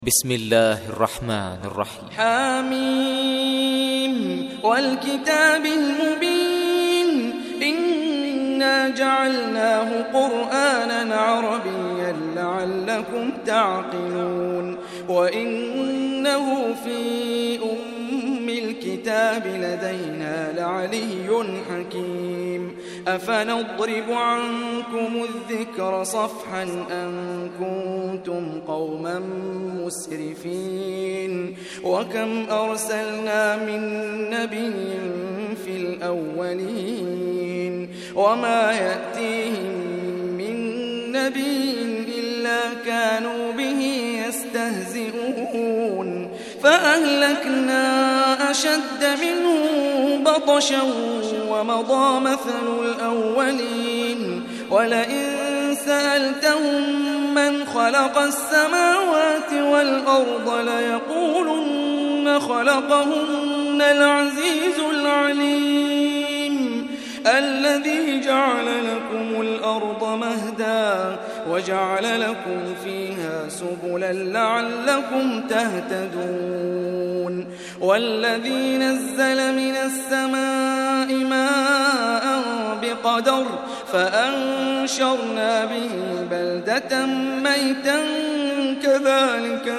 بسم الله الرحمن الرحيم. حميم والكتاب المبين إنا جعلناه قرآنا عربيا لعلكم تعقلون وإنه في أم الكتاب لدينا لعلي حكيم أفنضرب عنكم الذكر صفحا أن كنتم قوما مسرفين وكم أرسلنا من نبي في الأولين وما يأتيهم من نبي إلا كانوا به يستهزئون فأهلكنا أشد منهم بطشا ومضى مثل الأولين ولئن سألتهم من خلق السماوات والأرض ليقولن خلقهن العزيز العليم الذي جعل لكم الأرض مهدا وجعل لكم فيها سبلا لعلكم تهتدون والذي نزل من السماء ماء بقدر فأنشرنا به بلدة ميتا كذلك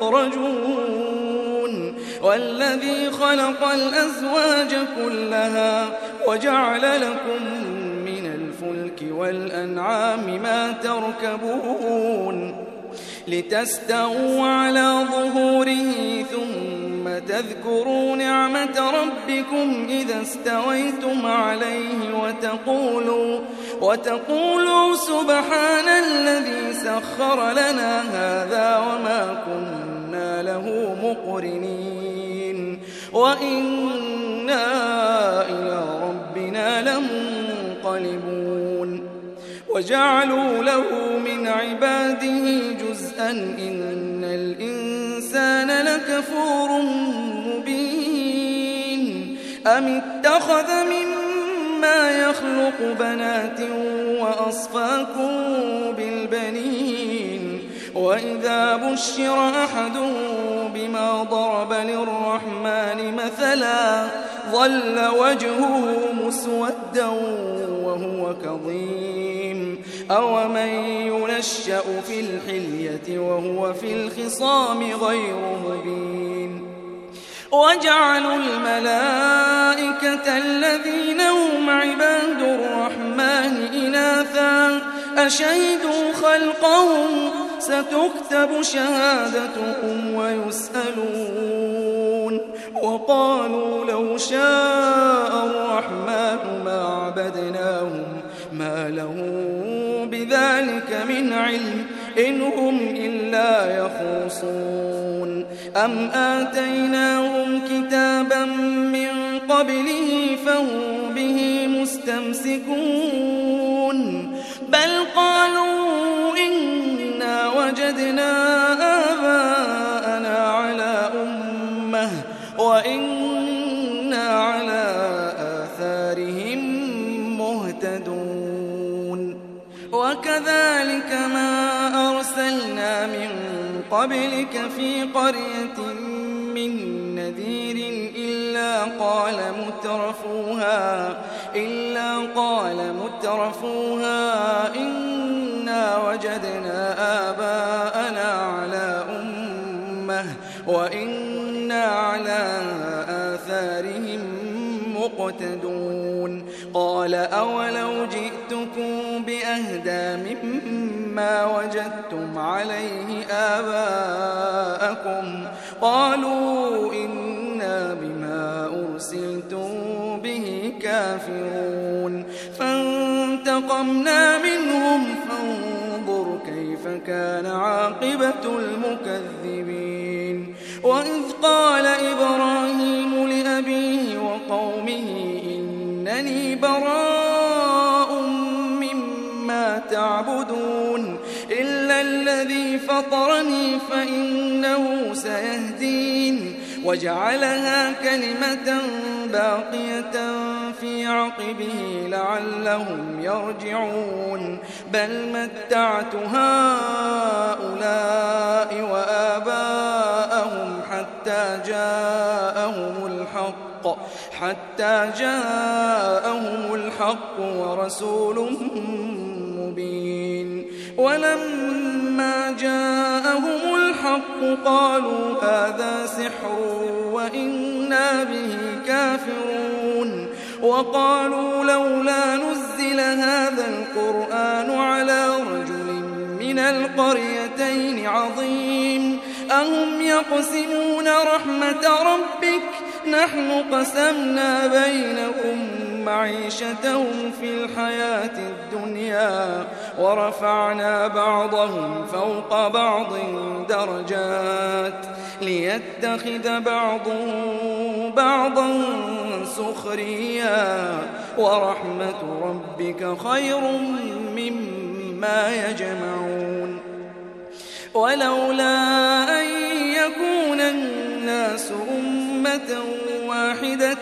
تخرجون والذي خلق الأزواج كلها وجعل لكم من الفلك والأنعام ما تركبون لتستووا على ظهوره ثم تذكروا نعمة ربكم إذا استويتم عليه وتقولوا سبحان الذي سخر لنا هذا وما كنا له مقرنين وإنا إلى ربنا لمنقلبون وجعلوا له من عباده جزءا إن الإنسان لكفور مبين أم اتخذ مما يخلق بنات وأصفاكم بالبنين وإذا بشر أحدهم بما ضرب للرحمن مثلا ظل وجهه مسودا وهو كظيم أومن ينشأ في الحلية وهو في الخصام غير مبين وجعلوا الملائكة الذين هم عباد الرحمن إناثا أشهدوا خلقهم ستكتب شهادتهم ويسألون وقالوا لو شاء الرحمن ما عبدناهم ما لهم بذلك من علم إن هم إلا يخرصون أم آتيناهم كتابا من قبله فهم به مستمسكون بل قالوا إنا وجدنا آباءنا على أمة وإنا على آثارهم مهتدون وكذلك ما أرسلنا من قبلك في قرية من نذير إلا قال مترفوها إنا وجدنا آباءنا على أمة وإنا على آثارهم مقتدون قال أولو جئتكم بأهدى مما وجدتم عليه آباءكم قالوا إنا بما أرسلتم به كافرون فانتقمنا منهم فانظر كيف كان عاقبة المكذبين وإذ قال إبراهيم لأبيه وقومه إنني براء مما تعبدون إلا الذي فطرني فإنه سيهدين وجعلها كلمة باقية في عقبه لعلهم يرجعون بل متعت هؤلاء وآباءهم حتى جاءهم الحق ورسول مبين ولما جاءهم الحق قالوا هذا سحر وإنا به كافرون وقالوا لولا نزل هذا القرآن على رجل من القريتين عظيم أهم يقسمون رحمة ربك نحن قسمنا بينهم معيشتهم في الحياة الدنيا ورفعنا بعضهم فوق بعض درجات ليتخذ بعضهم بعضا سخريا ورحمة ربك خير مما يجمعون ولولا أن يكون الناس أمة واحدة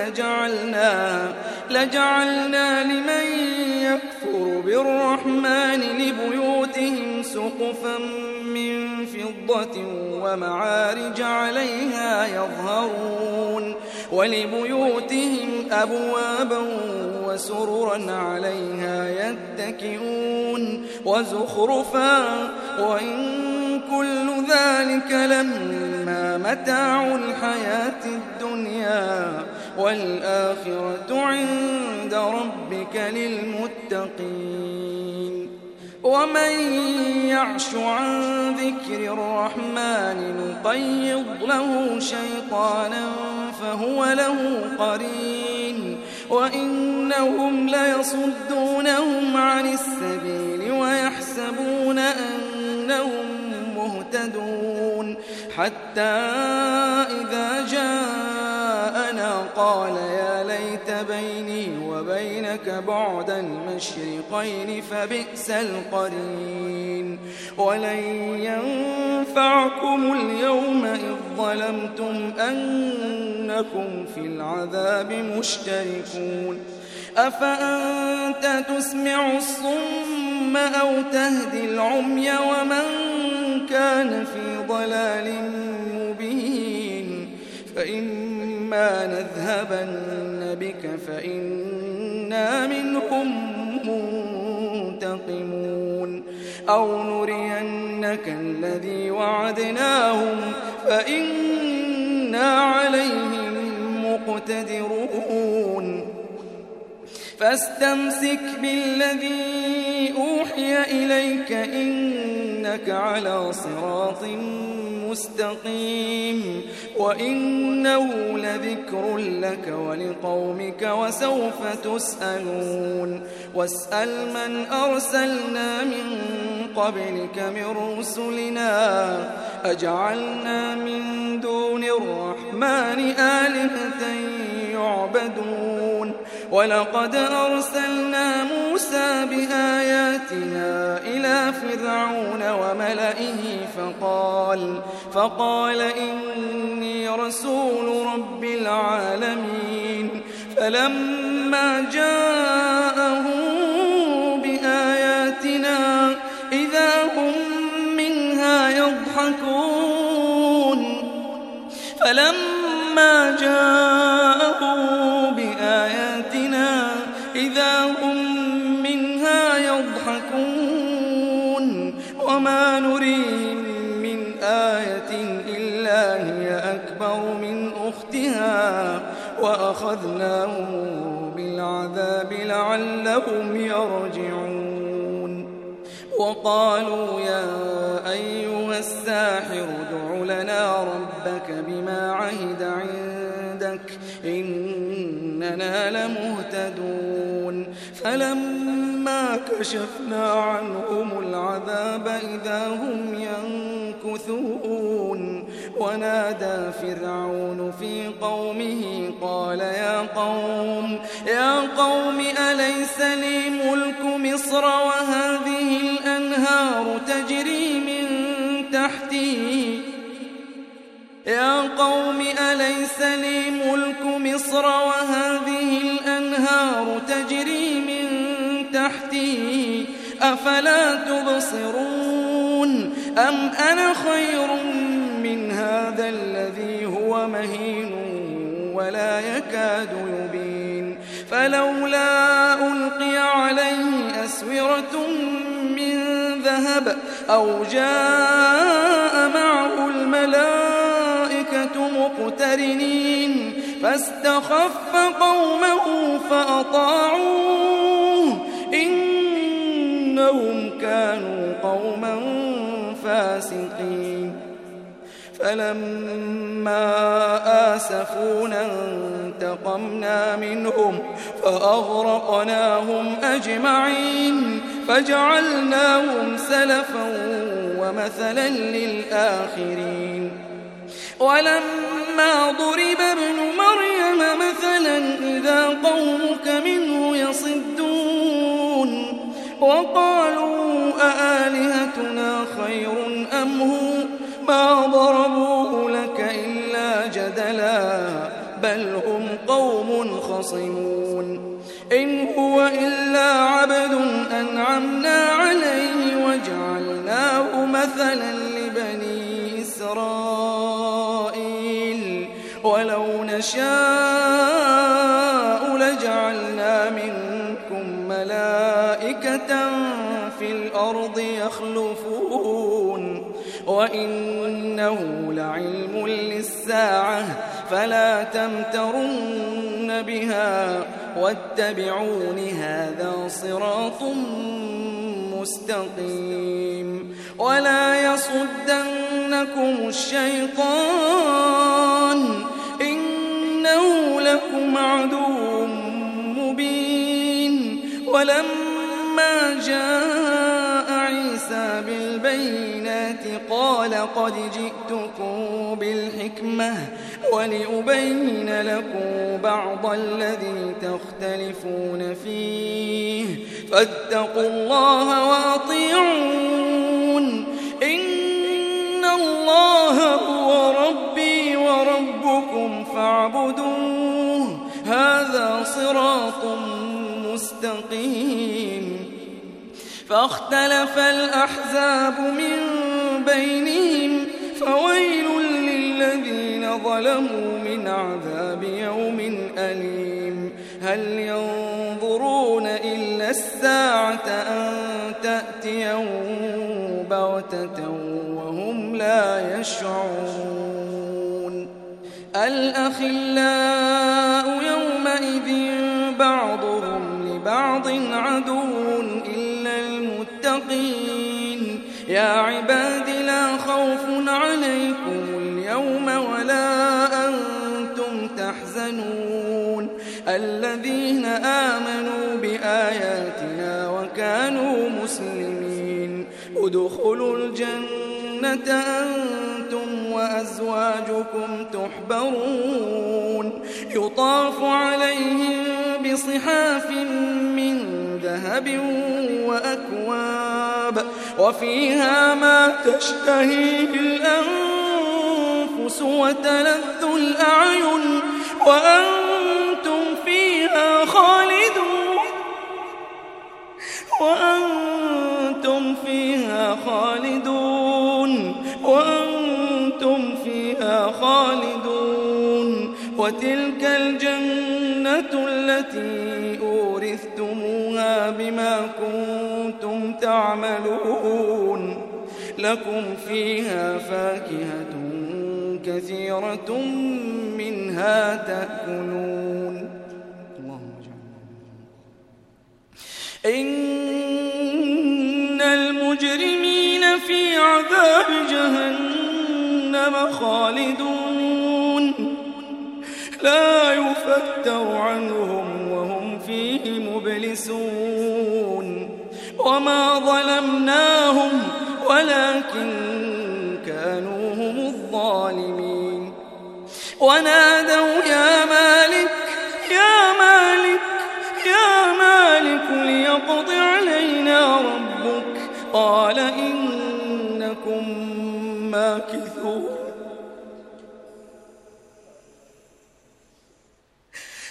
لجعلنا لمن يكفر بالرحمن لبيوتهم سقفا من فضة ومعارج عليها يظهرون ولبيوتهم أبوابا وسررا عليها يتكئون وزخرفا وإن كل ذلك لما متاع الحياة الدنيا والآخرة عند ربك للمتقين ومن يعش عن ذكر الرحمن نقيض له شيطانا فهو له قرين وإنهم ليصدونهم عن السبيل ويحسبون أنهم مهتدون حتى إذا جاءنا قال يا ليت بيني وبينك بعد المشرقين فبئس القرين ولن ينفعكم اليوم إذ ظلمتم أنكم في العذاب مشتركون أفأنت تسمع الصم أو تهدي العمي ومن كان في ضلال مبين فإما نذهبن بك فإنا منهم منتقمون أو نرينك الذي وعدناهم فإنا عليهم مقتدرون فاستمسك بالذي أوحي إليك إنك على صراط مستقيم وإنه لذكر لك ولقومك وسوف تسألون واسأل من أرسلنا من قبلك من رسلنا أجعلنا من دون الرحمن آلهة يعبدون ولقد أرسلنا موسى بآياتنا إلى فرعون وملئه فقال إني رسول رب العالمين فلما جاءهم بآياتنا إذا هم منها يضحكون وما نريهم من آية إلا هي أكبر من أختها وأخذناهم بالعذاب لعلهم يرجعون وقالوا يا أيها الساحر ادع لنا ربك بما عهد عندك إننا لمهتدون فلما كشفنا عنهم العذاب إذا هم ينكثون ونادى فرعون في قومه قال يا قوم أليس لي ملك مصر وهذه الأنهار تجري من تحتي يا قوم أليس لي ملك مصر وهذه الأنهار تجري من تحتي أفلا تبصرون أم أنا خير من هذا الذي هو مهين ولا يكاد يبين فلولا ألقي عليه أسورة من ذهب أو جاء معه الملائكة مقترنين فاستخف قومه فأطاعوه إنهم كانوا قوما فاسقين فلما آسفونا انتقمنا منهم فأغرقناهم أجمعين فجعلناهم سلفا ومثلا للآخرين ولما ضرب ابن مريم مثلا إذا قومك منه يصدون وقالوا أآلهتنا خير أم هو ما ضربوه لك إلا جدلا بل هم قوم خصمون إن هو إلا عبد أنعمنا عليه وجعلناه مثلا لبني إسرائيل ولو نشاء لجعلنا منكم ملائكة في الأرض يخلفون وإنه لعلم للساعة فلا تمترن بها واتبعون هذا صراط مستقيم ولا يصدنكم الشيطان إنه لكم عدو مبين ولما جاء عيسى بالبينات قال قد جئتكم بالحكمة ولأبين لكم بعض الذي تختلفون فيه فاتقوا الله وأطيعون إن الله هو ربي وربكم فاعبدوه هذا صراط مستقيم فاختلف الأحزاب من بينهم فويل للذين ظلموا من عذاب يوم أليم هل ينظرون إلا الساعة أن تأتيهم بغتة وهم لا يشعرون الأخلاء يومئذ بعضهم لبعض عدو إلا المتقين يا عباد لا خوف عليكم اليوم ولا أنتم تحزنون الذين آمنوا بآياتنا وكانوا مسلمين ادخلوا الجنة أنتم وأزواجكم تحبرون يطاف عليهم بصحاف من ذهب وأكواب وفيها ما تشتهيه الأنفس وتلذ الأعين وأنتم فيها خالدون وأنتم فيها خالدون وتلك الجنة التي أورثتموها بما كنتم تعملون لكم فيها فاكهة كثيرة منها تأكلون إن المجرمين في عذاب جهنم خالدون لا يفتر عنهم وهم فيه مبلسون وما ظلمناهم ولكن كانوا هم الظالمين ونادوا يا مالك يا مالك يا مالك ليقض علينا ربك قال إنكم ماكثون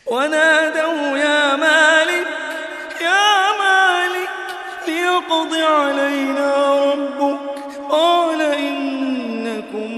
ونادوا يا مالك ليقض علينا ربك قال إنكم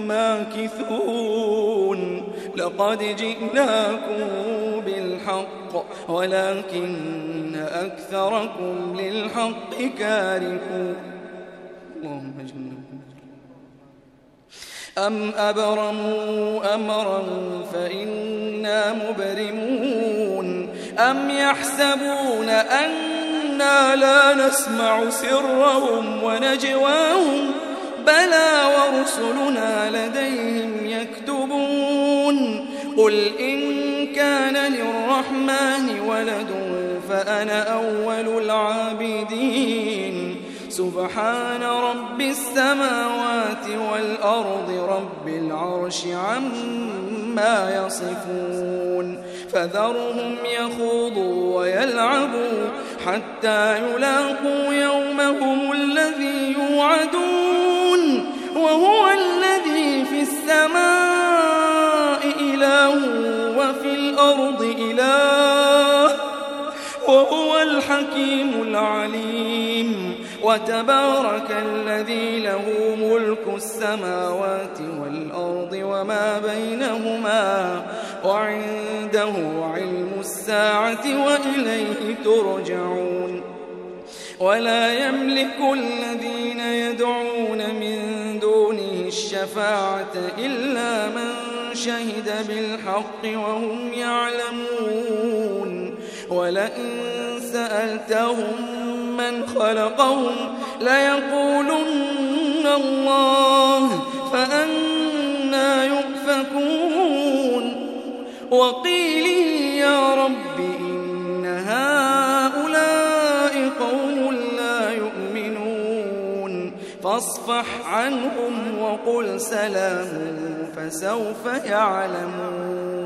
ماكثون لقد جئناكم بالحق ولكن أكثركم للحق كارهون اللهم اجعلنا أم أبرموا أمرا فإنا مبرمون أم يحسبون أنا لا نسمع سرهم ونجواهم بلى ورسلنا لديهم يكتبون قل إن كان للرحمن ولد فأنا أول العابدين سبحان رب السماوات والأرض رب العرش عما يصفون فذرهم يخوضوا ويلعبوا حتى يلاقوا يومهم الذي يوعدون وهو الذي في السماء إله وفي الأرض إله وهو الحكيم العليم وتبارك الذي له ملك السماوات والأرض وما بينهما وعنده علم الساعة وإليه ترجعون ولا يملك الذين يدعون من دونه الشفاعة إلا من شهد بالحق وهم يعلمون ولئن سألتهم من خلقهم ليقولن الله فأنى يؤفكون وقيلي يا رب إن هؤلاء قوم لا يؤمنون فاصفح عنهم وقل سلام فسوف يعلمون